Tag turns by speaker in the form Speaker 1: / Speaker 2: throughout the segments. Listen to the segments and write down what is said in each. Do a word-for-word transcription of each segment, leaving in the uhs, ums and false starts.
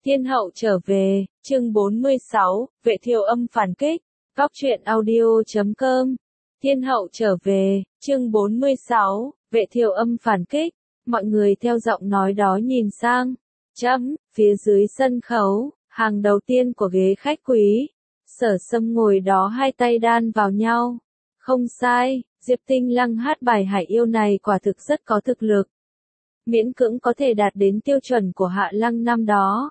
Speaker 1: Thiên hậu trở về, chương bốn mươi sáu, vệ thiều âm phản kích, góc truyện audio chấm com. Thiên hậu trở về, chương bốn mươi sáu, vệ thiều âm phản kích, mọi người theo giọng nói đó nhìn sang. Chấm, phía dưới sân khấu, hàng đầu tiên của ghế khách quý. Sở Sâm ngồi đó hai tay đan vào nhau. Không sai, Diệp Tinh Lăng hát bài Hải Yêu này quả thực rất có thực lực. Miễn cưỡng có thể đạt đến tiêu chuẩn của Hạ Lăng năm đó.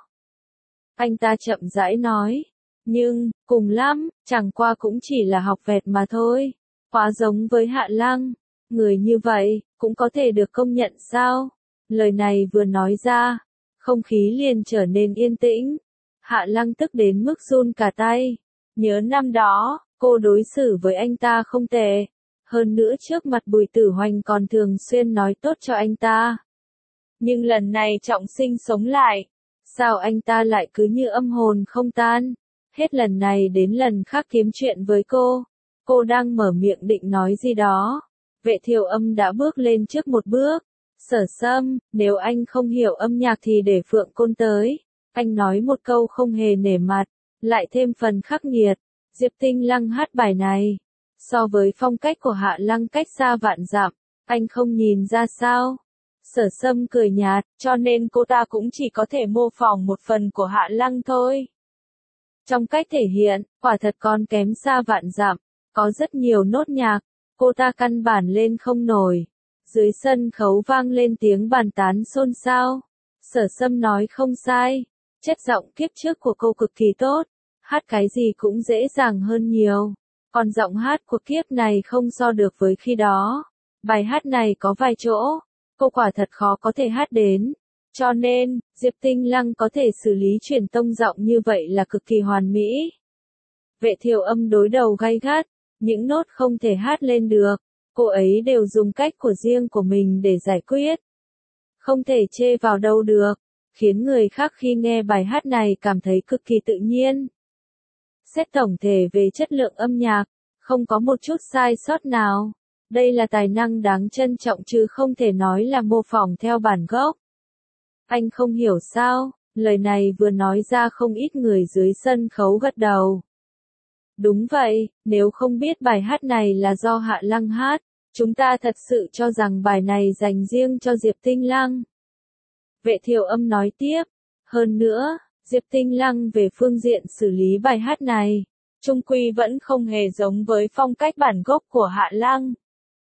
Speaker 1: Anh ta chậm rãi nói. Nhưng, cùng lắm, chẳng qua cũng chỉ là học vẹt mà thôi. Quá giống với Hạ Lăng. Người như vậy, cũng có thể được công nhận sao? Lời này vừa nói ra, không khí liền trở nên yên tĩnh. Hạ Lăng tức đến mức run cả tay. Nhớ năm đó, cô đối xử với anh ta không tệ. Hơn nữa trước mặt Bùi Tử Hoành còn thường xuyên nói tốt cho anh ta. Nhưng lần này trọng sinh sống lại. Sao anh ta lại cứ như âm hồn không tan? Hết lần này đến lần khác kiếm chuyện với cô. Cô đang mở miệng định nói gì đó. Vệ thiều âm đã bước lên trước một bước. Sở Sâm, nếu anh không hiểu âm nhạc thì để Phượng Côn tới. Anh nói một câu không hề nể mặt, lại thêm phần khắc nghiệt. Diệp Tinh Lăng hát bài này. So với phong cách của Hạ Lăng cách xa vạn dặm, anh không nhìn ra sao? Sở Sâm cười nhạt, cho nên cô ta cũng chỉ có thể mô phỏng một phần của Hạ Lăng thôi. Trong cách thể hiện, quả thật còn kém xa vạn dặm, có rất nhiều nốt nhạc, cô ta căn bản lên không nổi. Dưới sân khấu vang lên tiếng bàn tán xôn xao. Sở Sâm nói không sai, chất giọng kiếp trước của cô cực kỳ tốt, hát cái gì cũng dễ dàng hơn nhiều. Còn giọng hát của kiếp này không so được với khi đó. Bài hát này có vài chỗ, cô quả thật khó có thể hát đến. Cho nên, Diệp Tinh Lăng có thể xử lý truyền tông giọng như vậy là cực kỳ hoàn mỹ. Vệ thiều âm đối đầu gay gắt, những nốt không thể hát lên được, cô ấy đều dùng cách của riêng của mình để giải quyết. Không thể chê vào đâu được, khiến người khác khi nghe bài hát này cảm thấy cực kỳ tự nhiên. Xét tổng thể về chất lượng âm nhạc, không có một chút sai sót nào. Đây là tài năng đáng trân trọng chứ không thể nói là mô phỏng theo bản gốc. Anh không hiểu sao, lời này vừa nói ra không ít người dưới sân khấu gật đầu. Đúng vậy, nếu không biết bài hát này là do Hạ Lăng hát, chúng ta thật sự cho rằng bài này dành riêng cho Diệp Tinh Lăng. Vệ thiều âm nói tiếp, hơn nữa, Diệp Tinh Lăng về phương diện xử lý bài hát này, chung quy vẫn không hề giống với phong cách bản gốc của Hạ Lăng.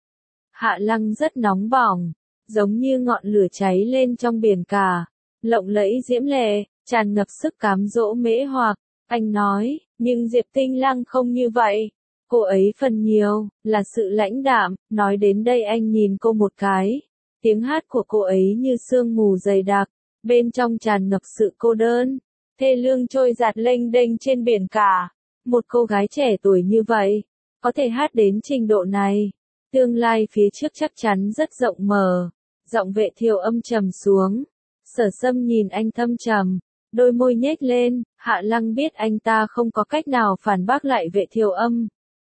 Speaker 1: Hạ Lăng rất nóng bỏng, giống như ngọn lửa cháy lên trong biển cả, lộng lẫy diễm lệ, tràn ngập sức cám dỗ mễ hoặc. Anh nói, nhưng Diệp Tinh Lăng không như vậy. Cô ấy phần nhiều, là sự lãnh đạm. Nói đến đây anh nhìn cô một cái. Tiếng hát của cô ấy như sương mù dày đặc, bên trong tràn ngập sự cô đơn. Thê lương trôi giạt lênh đênh trên biển cả. Một cô gái trẻ tuổi như vậy, có thể hát đến trình độ này. Tương lai phía trước chắc chắn rất rộng mở. Giọng vệ thiều âm trầm xuống. Sở Sâm nhìn anh thâm trầm, đôi môi nhếch lên. Hạ Lăng biết anh ta không có cách nào phản bác lại vệ thiều âm.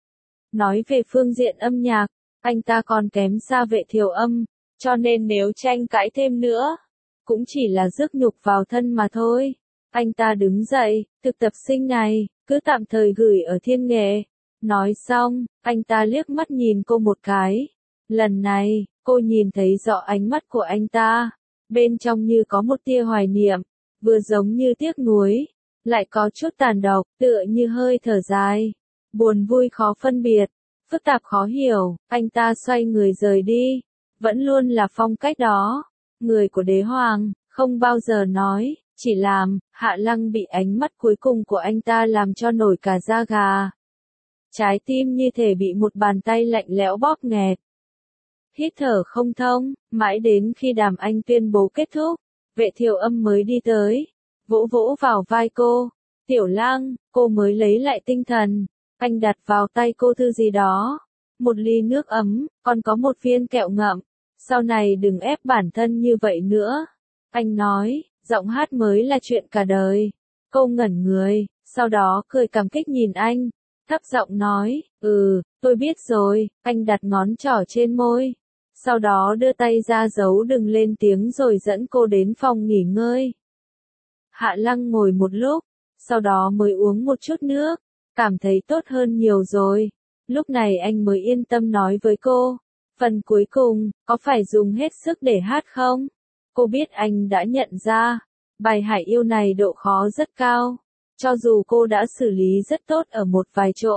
Speaker 1: Nói về phương diện âm nhạc, anh ta còn kém xa vệ thiều âm, cho nên nếu tranh cãi thêm nữa, cũng chỉ là rước nhục vào thân mà thôi. Anh ta đứng dậy, thực tập sinh này, cứ tạm thời gửi ở Thiên Nghệ. Nói xong, anh ta liếc mắt nhìn cô một cái. Lần này, cô nhìn thấy rõ ánh mắt của anh ta. Bên trong như có một tia hoài niệm, vừa giống như tiếc nuối, lại có chút tàn độc, tựa như hơi thở dài. Buồn vui khó phân biệt, phức tạp khó hiểu, anh ta xoay người rời đi. Vẫn luôn là phong cách đó. Người của đế hoàng, không bao giờ nói, chỉ làm. Hạ Lăng bị ánh mắt cuối cùng của anh ta làm cho nổi cả da gà. Trái tim như thể bị một bàn tay lạnh lẽo bóp nghẹt. Hít thở không thông, mãi đến khi đàm anh tuyên bố kết thúc, vệ thiều âm mới đi tới, vỗ vỗ vào vai cô. Tiểu Lăng, cô mới lấy lại tinh thần. Anh đặt vào tay cô thư gì đó. Một ly nước ấm, còn có một viên kẹo ngậm. Sau này đừng ép bản thân như vậy nữa. Anh nói, giọng hát mới là chuyện cả đời. Cô ngẩn người, sau đó cười cảm kích nhìn anh. Thấp giọng nói, ừ, tôi biết rồi. Anh đặt ngón trỏ trên môi. Sau đó đưa tay ra giấu đừng lên tiếng rồi dẫn cô đến phòng nghỉ ngơi. Hạ Lăng ngồi một lúc, sau đó mới uống một chút nước, cảm thấy tốt hơn nhiều rồi. Lúc này anh mới yên tâm nói với cô, phần cuối cùng, có phải dùng hết sức để hát không? Cô biết anh đã nhận ra, bài Hải Yêu này độ khó rất cao, cho dù cô đã xử lý rất tốt ở một vài chỗ.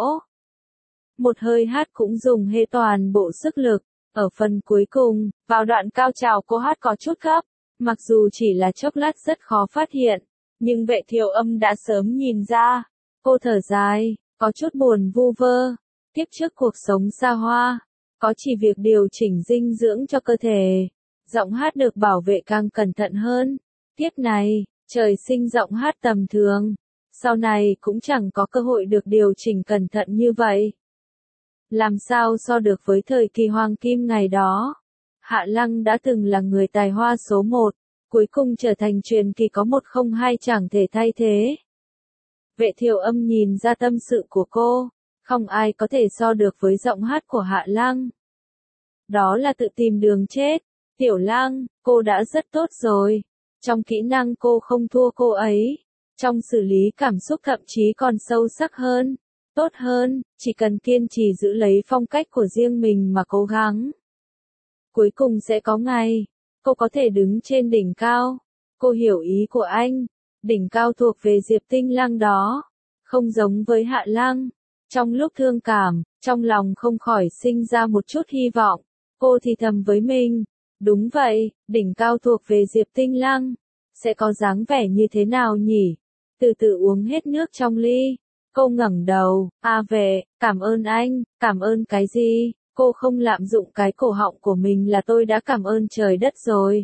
Speaker 1: Một hơi hát cũng dùng hết toàn bộ sức lực, ở phần cuối cùng, vào đoạn cao trào cô hát có chút gấp, mặc dù chỉ là chốc lát rất khó phát hiện, nhưng Vệ Thiều Âm đã sớm nhìn ra. Cô thở dài, có chút buồn vu vơ, tiếp trước cuộc sống xa hoa, có chỉ việc điều chỉnh dinh dưỡng cho cơ thể, giọng hát được bảo vệ càng cẩn thận hơn. Tiếp này, trời sinh giọng hát tầm thường, sau này cũng chẳng có cơ hội được điều chỉnh cẩn thận như vậy. Làm sao so được với thời kỳ hoàng kim ngày đó? Hạ Lăng đã từng là người tài hoa số một, cuối cùng trở thành truyền kỳ có một không hai chẳng thể thay thế. Vệ Thiều Âm nhìn ra tâm sự của cô, không ai có thể so được với giọng hát của Hạ Lăng. Đó là tự tìm đường chết. Tiểu Lăng, cô đã rất tốt rồi. Trong kỹ năng cô không thua cô ấy. Trong xử lý cảm xúc thậm chí còn sâu sắc hơn, tốt hơn, chỉ cần kiên trì giữ lấy phong cách của riêng mình mà cố gắng. Cuối cùng sẽ có ngày, cô có thể đứng trên đỉnh cao. Cô hiểu ý của anh, đỉnh cao thuộc về Diệp Tinh Lăng đó, không giống với Hạ Lăng. Trong lúc thương cảm, trong lòng không khỏi sinh ra một chút hy vọng. Cô thì thầm với mình, đúng vậy, đỉnh cao thuộc về Diệp Tinh Lăng, sẽ có dáng vẻ như thế nào nhỉ? Từ từ uống hết nước trong ly, cô ngẩng đầu, à Vệ, cảm ơn anh, cảm ơn cái gì? Cô không lạm dụng cái cổ họng của mình là tôi đã cảm ơn trời đất rồi.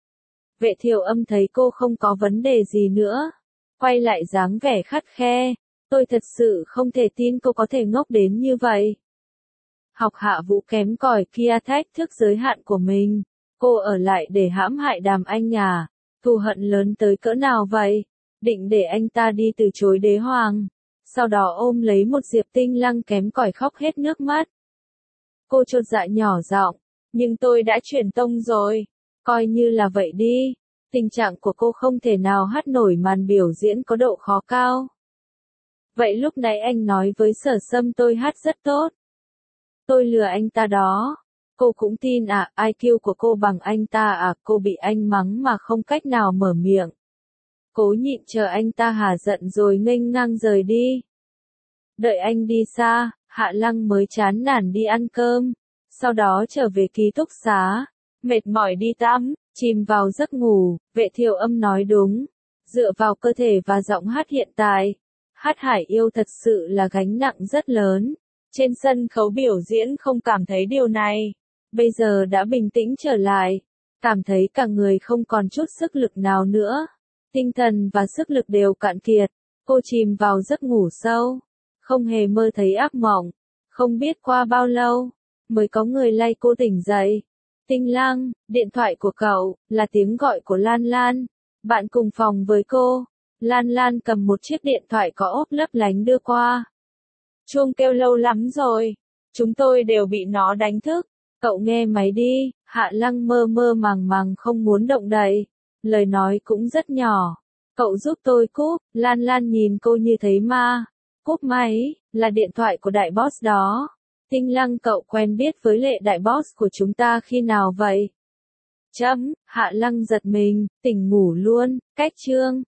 Speaker 1: Vệ Thiều Âm thấy cô không có vấn đề gì nữa, quay lại dáng vẻ khắt khe, tôi thật sự không thể tin cô có thể ngốc đến như vậy. Học Hạ Vũ kém cỏi kia thách thức giới hạn của mình, cô ở lại để hãm hại Đàm Anh à, thù hận lớn tới cỡ nào vậy, định để anh ta đi từ chối đế hoàng, sau đó ôm lấy một Diệp Tinh Lăng kém cỏi khóc hết nước mắt. Cô chột dạ nhỏ giọng, nhưng tôi đã chuyển tông rồi, coi như là vậy đi, tình trạng của cô không thể nào hát nổi màn biểu diễn có độ khó cao. Vậy lúc nãy anh nói với Sở Sâm tôi hát rất tốt. Tôi lừa anh ta đó. Cô cũng tin à, i kiu của cô bằng anh ta à, cô bị anh mắng mà không cách nào mở miệng. Cố nhịn chờ anh ta hả giận rồi nghênh ngang rời đi. Đợi anh đi xa, Hạ Lăng mới chán nản đi ăn cơm, sau đó trở về ký túc xá, mệt mỏi đi tắm, chìm vào giấc ngủ. Vệ Thiều Âm nói đúng, dựa vào cơ thể và giọng hát hiện tại, hát Hải Yêu thật sự là gánh nặng rất lớn. Trên sân khấu biểu diễn không cảm thấy điều này, bây giờ đã bình tĩnh trở lại, cảm thấy cả người không còn chút sức lực nào nữa, tinh thần và sức lực đều cạn kiệt, cô chìm vào giấc ngủ sâu, không hề mơ thấy ác mộng, không biết qua bao lâu, mới có người lay cô tỉnh dậy. Tinh Lăng, điện thoại của cậu, là tiếng gọi của Lan Lan, bạn cùng phòng với cô. Lan Lan cầm một chiếc điện thoại có ốp lấp lánh đưa qua. Chuông kêu lâu lắm rồi, chúng tôi đều bị nó đánh thức, cậu nghe máy đi. Hạ Lăng mơ mơ màng màng không muốn động đậy, lời nói cũng rất nhỏ, cậu giúp tôi cúp. Lan Lan nhìn cô như thấy ma, cúp máy, là điện thoại của đại boss đó. Tinh Lăng, cậu quen biết với Lệ đại boss của chúng ta khi nào vậy? Chấm, Hạ Lăng giật mình, tỉnh ngủ luôn, cách chương.